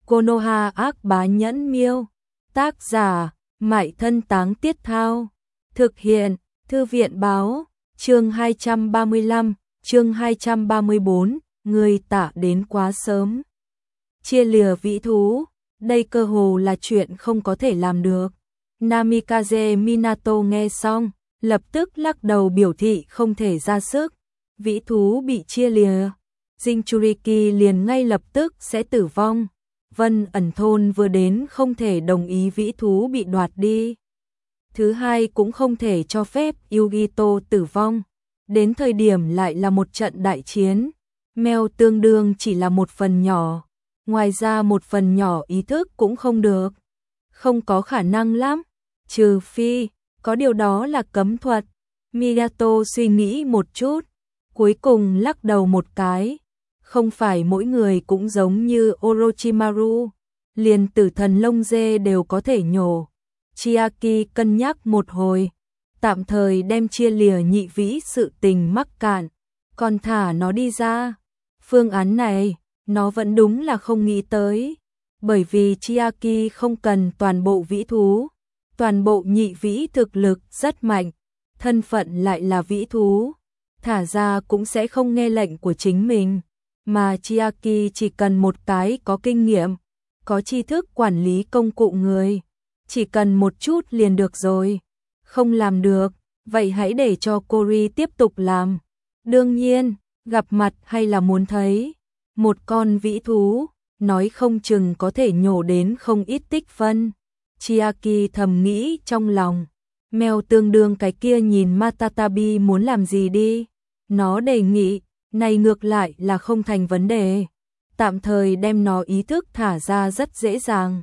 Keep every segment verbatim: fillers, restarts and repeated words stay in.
Konoha ác bá nhẫn miêu. Tác giả, Mại Thân Táng Tiết Thao. Thực hiện, Thư viện báo. Chương hai trăm ba mươi lăm, chương hai trăm ba mươi bốn, người tả đến quá sớm. Chia lìa vĩ thú, đây cơ hồ là chuyện không có thể làm được. Namikaze Minato nghe xong, lập tức lắc đầu biểu thị không thể ra sức. Vĩ thú bị chia lìa, Jinchuriki liền ngay lập tức sẽ tử vong. Vân ẩn thôn vừa đến không thể đồng ý vĩ thú bị đoạt đi. Thứ hai cũng không thể cho phép Yugito tử vong. Đến thời điểm lại là một trận đại chiến. Mèo tương đương chỉ là một phần nhỏ. Ngoài ra một phần nhỏ ý thức cũng không được. Không có khả năng lắm. Trừ phi, có điều đó là cấm thuật. Minato suy nghĩ một chút. Cuối cùng lắc đầu một cái. Không phải mỗi người cũng giống như Orochimaru. Liền tử thần lông dê đều có thể nhổ. Chiaki cân nhắc một hồi. Tạm thời đem chia lìa nhị vĩ sự tình mắc cạn. Còn thả nó đi ra. Phương án này, nó vẫn đúng là không nghĩ tới. Bởi vì Chiaki không cần toàn bộ vĩ thú. Toàn bộ nhị vĩ thực lực rất mạnh. Thân phận lại là vĩ thú. Thả ra cũng sẽ không nghe lệnh của chính mình. Mà Chiaki chỉ cần một cái có kinh nghiệm. Có tri thức quản lý công cụ người. Chỉ cần một chút liền được rồi. Không làm được, vậy hãy để cho Cory tiếp tục làm. Đương nhiên, gặp mặt hay là muốn thấy. Một con vĩ thú, nói không chừng có thể nhổ đến không ít tích phân. Chiaki thầm nghĩ trong lòng. Mèo tương đương cái kia nhìn Matatabi muốn làm gì đi. Nó đề nghị, này ngược lại là không thành vấn đề. Tạm thời đem nó ý thức thả ra rất dễ dàng.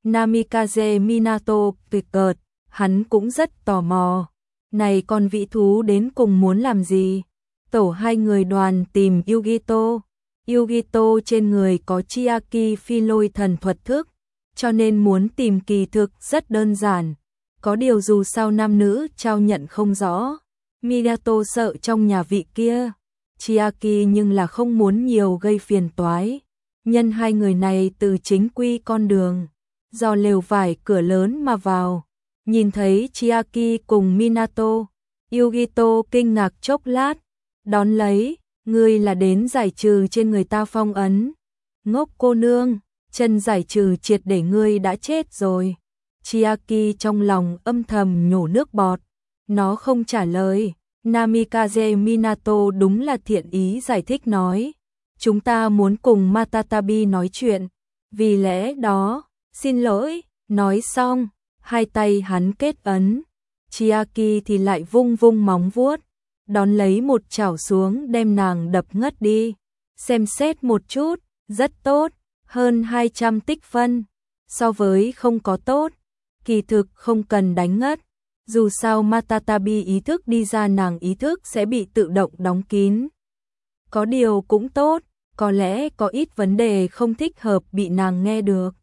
Namikaze Minato tuyệt cợt, hắn cũng rất tò mò. Này con vĩ thú đến cùng muốn làm gì? Tổ hai người đoàn tìm Yugito. Yugito trên người có Chiaki phi lôi thần thuật thức, cho nên muốn tìm kỳ thực rất đơn giản. Có điều dù sao nam nữ trao nhận không rõ. Minato sợ trong nhà vị kia. Chiaki nhưng là không muốn nhiều gây phiền toái. Nhân hai người này từ chính quy con đường. Do lều vải cửa lớn mà vào. Nhìn thấy Chiaki cùng Minato. Yugito kinh ngạc chốc lát. Đón lấy, ngươi là đến giải trừ trên người ta phong ấn. Ngốc cô nương, chân giải trừ triệt để ngươi đã chết rồi. Chiaki trong lòng âm thầm nhổ nước bọt. Nó không trả lời. Namikaze Minato đúng là thiện ý giải thích nói. Chúng ta muốn cùng Matatabi nói chuyện. Vì lẽ đó, xin lỗi, nói xong, hai tay hắn kết ấn. Chiaki thì lại vung vung móng vuốt. Đón lấy một chảo xuống đem nàng đập ngất đi. Xem xét một chút, rất tốt, hơn hai trăm tích phân. So với không có tốt, kỳ thực không cần đánh ngất. Dù sao Matatabi ý thức đi ra nàng ý thức sẽ bị tự động đóng kín. Có điều cũng tốt, có lẽ có ít vấn đề không thích hợp bị nàng nghe được.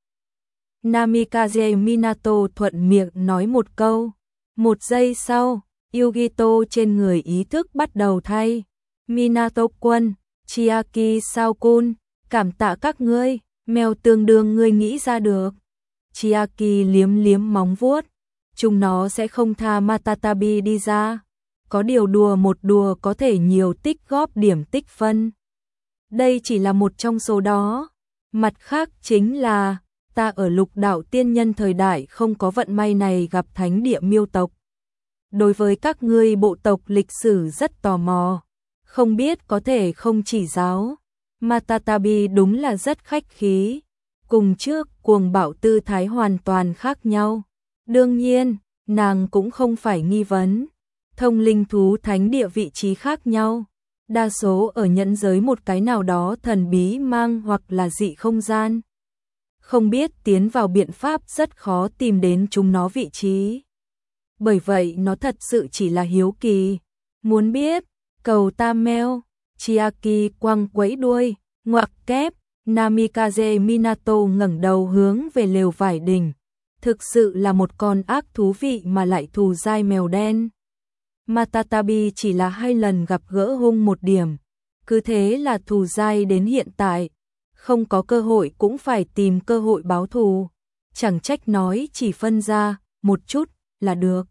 Namikaze Minato thuận miệng nói một câu. Một giây sau, Yugito trên người ý thức bắt đầu thay. Minato quân, Chiaki sao-kun, cảm tạ các ngươi, mèo tương đương ngươi nghĩ ra được. Chiaki liếm liếm móng vuốt. Chúng nó sẽ không tha Matatabi đi ra. Có điều đùa một đùa có thể nhiều tích góp điểm tích phân. Đây chỉ là một trong số đó. Mặt khác chính là, ta ở lục đạo tiên nhân thời đại không có vận may này gặp thánh địa miêu tộc. Đối với các ngươi bộ tộc lịch sử rất tò mò. Không biết có thể không chỉ giáo. Matatabi đúng là rất khách khí. Cùng trước cuồng bạo tư thái hoàn toàn khác nhau. Đương nhiên, nàng cũng không phải nghi vấn. Thông linh thú thánh địa vị trí khác nhau. Đa số ở nhẫn giới một cái nào đó thần bí mang hoặc là dị không gian. Không biết tiến vào biện pháp rất khó tìm đến chúng nó vị trí. Bởi vậy nó thật sự chỉ là hiếu kỳ. Muốn biết, cầu ta meo. Chiaki quăng quẫy đuôi, ngoặc kép. Namikaze Minato ngẩng đầu hướng về lều vải đình. Thực sự là một con ác thú vị mà lại thù dai mèo đen. Matatabi chỉ là hai lần gặp gỡ hung một điểm. Cứ thế là thù dai đến hiện tại. không có cơ hội cũng phải tìm cơ hội báo thù. Chẳng trách nói chỉ phân ra một chút là được.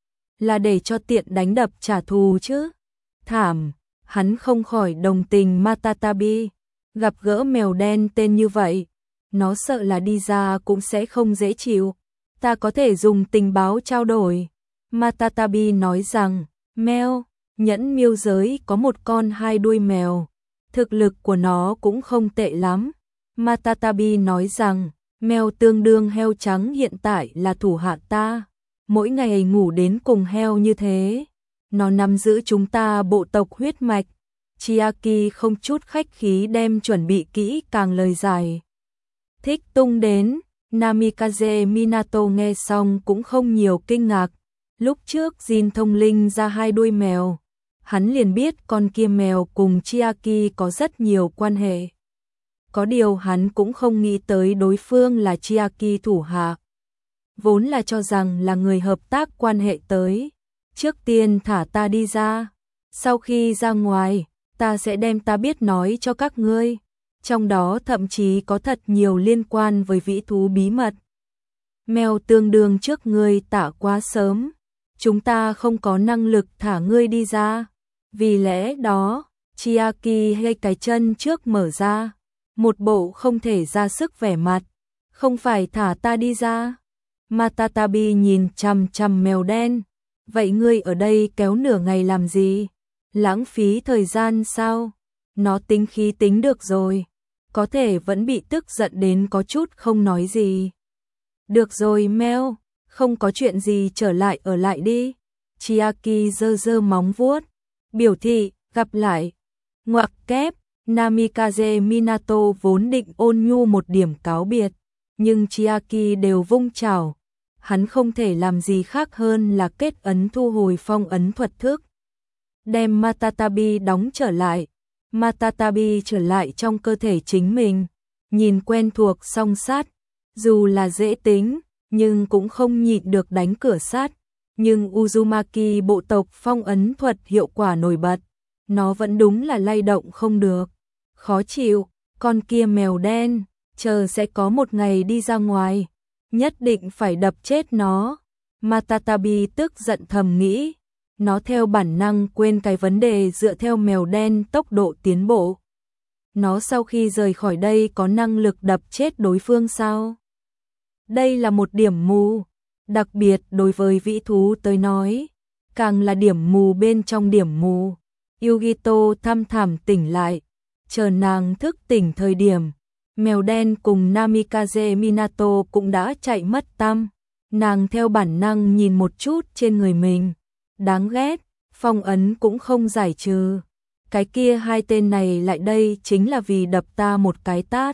Là để cho tiện đánh đập trả thù chứ. Thảm, hắn không khỏi đồng tình Matatabi. Gặp gỡ mèo đen tên như vậy, nó sợ là đi ra cũng sẽ không dễ chịu. Ta có thể dùng tình báo trao đổi. Matatabi nói rằng, mèo, nhẫn miêu giới có một con hai đuôi mèo. Thực lực của nó cũng không tệ lắm. Matatabi nói rằng, mèo tương đương heo trắng hiện tại là thủ hạ ta. Mỗi ngày ngủ đến cùng heo như thế. Nó nắm giữ chúng ta bộ tộc huyết mạch. Chiaki không chút khách khí đem chuẩn bị kỹ càng lời giải thích tung đến. Namikaze Minato nghe xong cũng không nhiều kinh ngạc. Lúc trước Jin thông linh ra hai đuôi mèo, hắn liền biết con kia mèo cùng Chiaki có rất nhiều quan hệ. Có điều hắn cũng không nghĩ tới đối phương là Chiaki thủ hạ. Vốn là cho rằng là người hợp tác quan hệ tới. Trước tiên thả ta đi ra. Sau khi ra ngoài, ta sẽ đem ta biết nói cho các ngươi. Trong đó thậm chí có thật nhiều liên quan với vĩ thú bí mật. Mèo tương đương trước ngươi tả quá sớm. Chúng ta không có năng lực thả ngươi đi ra. Vì lẽ đó, Chiaki hay cái chân trước mở ra. Một bộ không thể ra sức vẻ mặt. Không phải thả ta đi ra. Matatabi nhìn chằm chằm mèo đen. Vậy ngươi ở đây kéo nửa ngày làm gì? Lãng phí thời gian sao? Nó tính khí tính được rồi. Có thể vẫn bị tức giận đến có chút không nói gì. Được rồi mèo, không có chuyện gì trở lại ở lại đi. Chiaki giơ giơ móng vuốt. Biểu thị, gặp lại. Ngoặc kép, Namikaze Minato vốn định ôn nhu một điểm cáo biệt. Nhưng Chiaki đều vung chảo. Hắn không thể làm gì khác hơn là kết ấn thu hồi phong ấn thuật thức. Đem Matatabi đóng trở lại. Matatabi trở lại trong cơ thể chính mình. Nhìn quen thuộc song sát. Dù là dễ tính, nhưng cũng không nhịn được đánh cửa sát. Nhưng Uzumaki bộ tộc phong ấn thuật hiệu quả nổi bật. Nó vẫn đúng là lay động không được. Khó chịu, con kia mèo đen, chờ sẽ có một ngày đi ra ngoài. Nhất định phải đập chết nó. Matatabi tức giận thầm nghĩ. Nó theo bản năng quên cái vấn đề dựa theo mèo đen tốc độ tiến bộ. Nó sau khi rời khỏi đây có năng lực đập chết đối phương sao? Đây là một điểm mù. Đặc biệt đối với vĩ thú tới nói. Càng là điểm mù bên trong điểm mù. Yugito thăm thẳm tỉnh lại. Chờ nàng thức tỉnh thời điểm. Mèo đen cùng Namikaze Minato cũng đã chạy mất tăm. Nàng theo bản năng nhìn một chút trên người mình. Đáng ghét, phong ấn cũng không giải trừ. Cái kia hai tên này lại đây chính là vì đập ta một cái tát.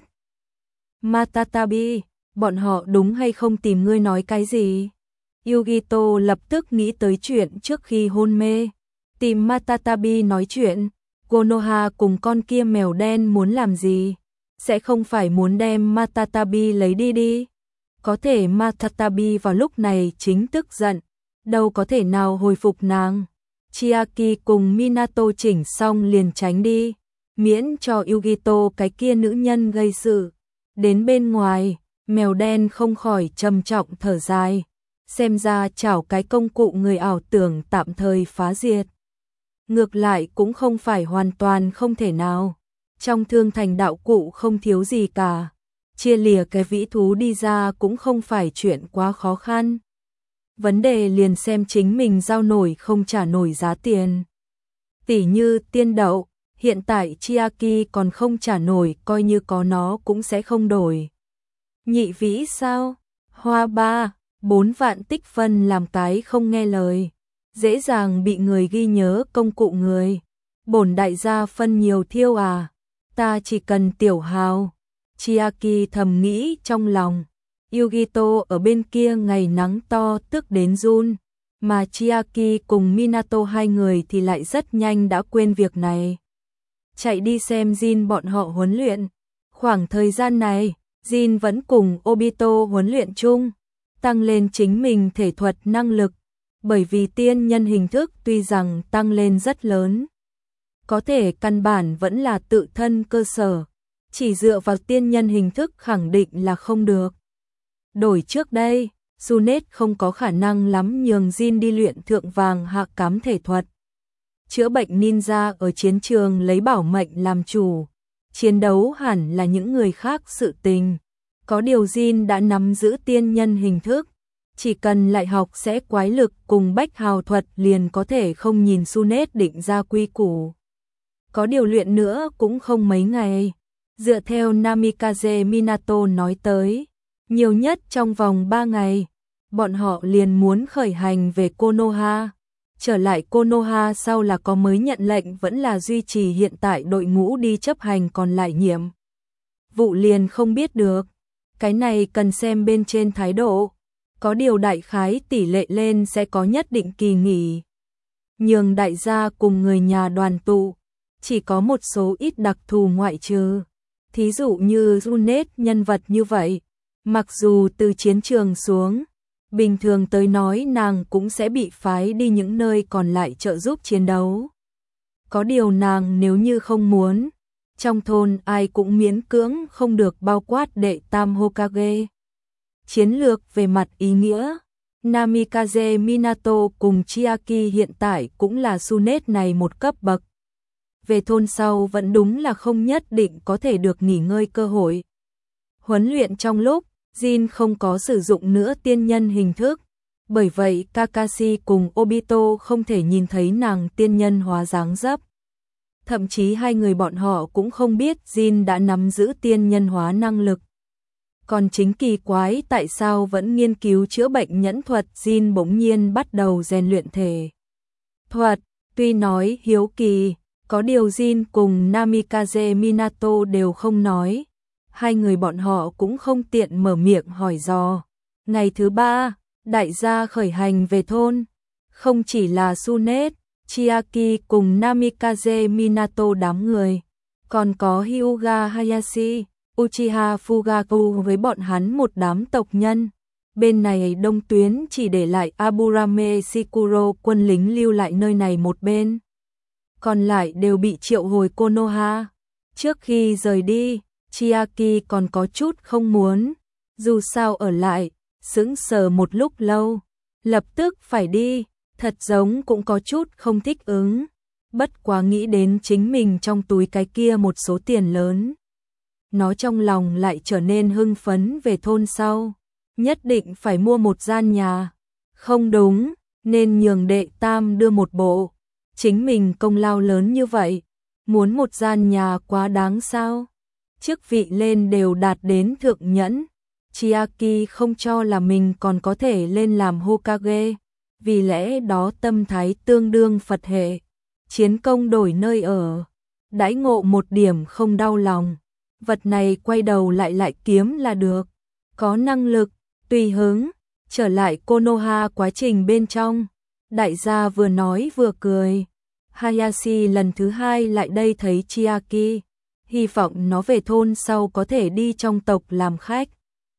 Matatabi, bọn họ đúng hay không tìm ngươi nói cái gì? Yugito lập tức nghĩ tới chuyện trước khi hôn mê. Tìm Matatabi nói chuyện. Konoha cùng con kia mèo đen muốn làm gì? Sẽ không phải muốn đem Matatabi lấy đi đi. Có thể Matatabi vào lúc này chính tức giận. Đâu có thể nào hồi phục nàng. Chiaki cùng Minato chỉnh xong liền tránh đi. Miễn cho Yugito cái kia nữ nhân gây sự. Đến bên ngoài, mèo đen không khỏi trầm trọng thở dài. Xem ra chảo cái công cụ người ảo tưởng tạm thời phá diệt. Ngược lại cũng không phải hoàn toàn không thể nào. Trong thương thành đạo cụ không thiếu gì cả. Chia lìa cái vĩ thú đi ra cũng không phải chuyện quá khó khăn. Vấn đề liền xem chính mình giao nổi không trả nổi giá tiền. Tỉ như tiên đậu, hiện tại Chiaki còn không trả nổi, coi như có nó cũng sẽ không đổi. Nhị vĩ sao? Hoa ba, bốn vạn tích phân làm cái không nghe lời. Dễ dàng bị người ghi nhớ công cụ người. Bổn đại gia phân nhiều thiêu à? Ta chỉ cần tiểu hào. Chiaki thầm nghĩ trong lòng. Yugito ở bên kia ngày nắng to tức đến run. Mà Chiaki cùng Minato hai người thì lại rất nhanh đã quên việc này. Chạy đi xem Jin bọn họ huấn luyện. Khoảng thời gian này, Jin vẫn cùng Obito huấn luyện chung. Tăng lên chính mình thể thuật năng lực. Bởi vì tiên nhân hình thức tuy rằng tăng lên rất lớn. Có thể căn bản vẫn là tự thân cơ sở. chỉ dựa vào tiên nhân hình thức khẳng định là không được. Đổi trước đây, Junet không có khả năng lắm nhường Jin đi luyện thượng vàng hạ cám thể thuật. Chữa bệnh ninja ở chiến trường lấy bảo mệnh làm chủ, chiến đấu hẳn là những người khác sự tình. Có điều Jin đã nắm giữ tiên nhân hình thức, chỉ cần lại học sẽ quái lực cùng bách hào thuật liền có thể không nhìn Junet định ra quy củ. Có điều luyện nữa cũng không mấy ngày. Dựa theo Namikaze Minato nói tới, nhiều nhất trong vòng ba ngày, bọn họ liền muốn khởi hành về Konoha. Trở lại Konoha sau là có mới nhận lệnh vẫn là duy trì hiện tại đội ngũ đi chấp hành còn lại nhiệm vụ liền không biết được. Cái này cần xem bên trên thái độ. Có điều đại khái tỷ lệ lên sẽ có nhất định kỳ nghỉ. Nhường đại gia cùng người nhà đoàn tụ, chỉ có một số ít đặc thù ngoại trừ. Thí dụ như Junet nhân vật như vậy, mặc dù từ chiến trường xuống, bình thường tới nói nàng cũng sẽ bị phái đi những nơi còn lại trợ giúp chiến đấu. Có điều nàng nếu như không muốn, trong thôn ai cũng miễn cưỡng không được bao quát đệ tam Hokage. Chiến lược về mặt ý nghĩa, Namikaze Minato cùng Chiaki hiện tại cũng là Junet này một cấp bậc. Về thôn sau vẫn đúng là không nhất định có thể được nghỉ ngơi cơ hội. Huấn luyện trong lúc, Jin không có sử dụng nữa tiên nhân hình thức, bởi vậy Kakashi cùng Obito không thể nhìn thấy nàng tiên nhân hóa dáng dấp. Thậm chí hai người bọn họ cũng không biết Jin đã nắm giữ tiên nhân hóa năng lực. Còn chính kỳ quái tại sao vẫn nghiên cứu chữa bệnh nhẫn thuật Jin bỗng nhiên bắt đầu rèn luyện thể thuật, tuy nói hiếu kỳ, có điều Jin cùng Namikaze Minato đều không nói. Hai người bọn họ cũng không tiện mở miệng hỏi dò. Ngày thứ ba, đại gia khởi hành về thôn. Không chỉ là Junet, Chiaki cùng Namikaze Minato đám người, còn có Hyuga Hayashi, Uchiha Fugaku với bọn hắn một đám tộc nhân. Bên này đông tuyến chỉ để lại Aburame Shikuro quân lính lưu lại nơi này một bên. Còn lại đều bị triệu hồi Konoha. Trước khi rời đi, Chiaki còn có chút không muốn, dù sao ở lại, sững sờ một lúc lâu, lập tức phải đi, thật giống cũng có chút không thích ứng, bất quá nghĩ đến chính mình trong túi cái kia một số tiền lớn. Nó trong lòng lại trở nên hưng phấn về thôn sau, nhất định phải mua một gian nhà, không đúng, nên nhường đệ tam đưa một bộ, chính mình công lao lớn như vậy, muốn một gian nhà quá đáng sao? Chức vị lên đều đạt đến thượng nhẫn, Chiaki không cho là mình còn có thể lên làm Hokage, vì lẽ đó tâm thái tương đương Phật hệ, chiến công đổi nơi ở, đãi ngộ một điểm không đau lòng, vật này quay đầu lại lại kiếm là được, có năng lực, tùy hứng, trở lại Konoha quá trình bên trong, đại gia vừa nói vừa cười, Hayashi lần thứ hai lại đây thấy Chiaki. Hy vọng nó về thôn sau có thể đi trong tộc làm khách.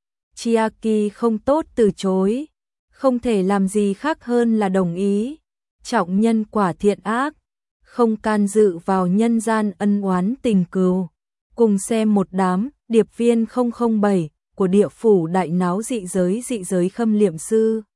Chiaki không tốt từ chối, không thể làm gì khác hơn là đồng ý. Trọng nhân quả thiện ác, không can dự vào nhân gian ân oán tình cừu. Cùng xem một đám điệp viên không không bảy của địa phủ đại náo dị giới dị giới khâm liệm sư.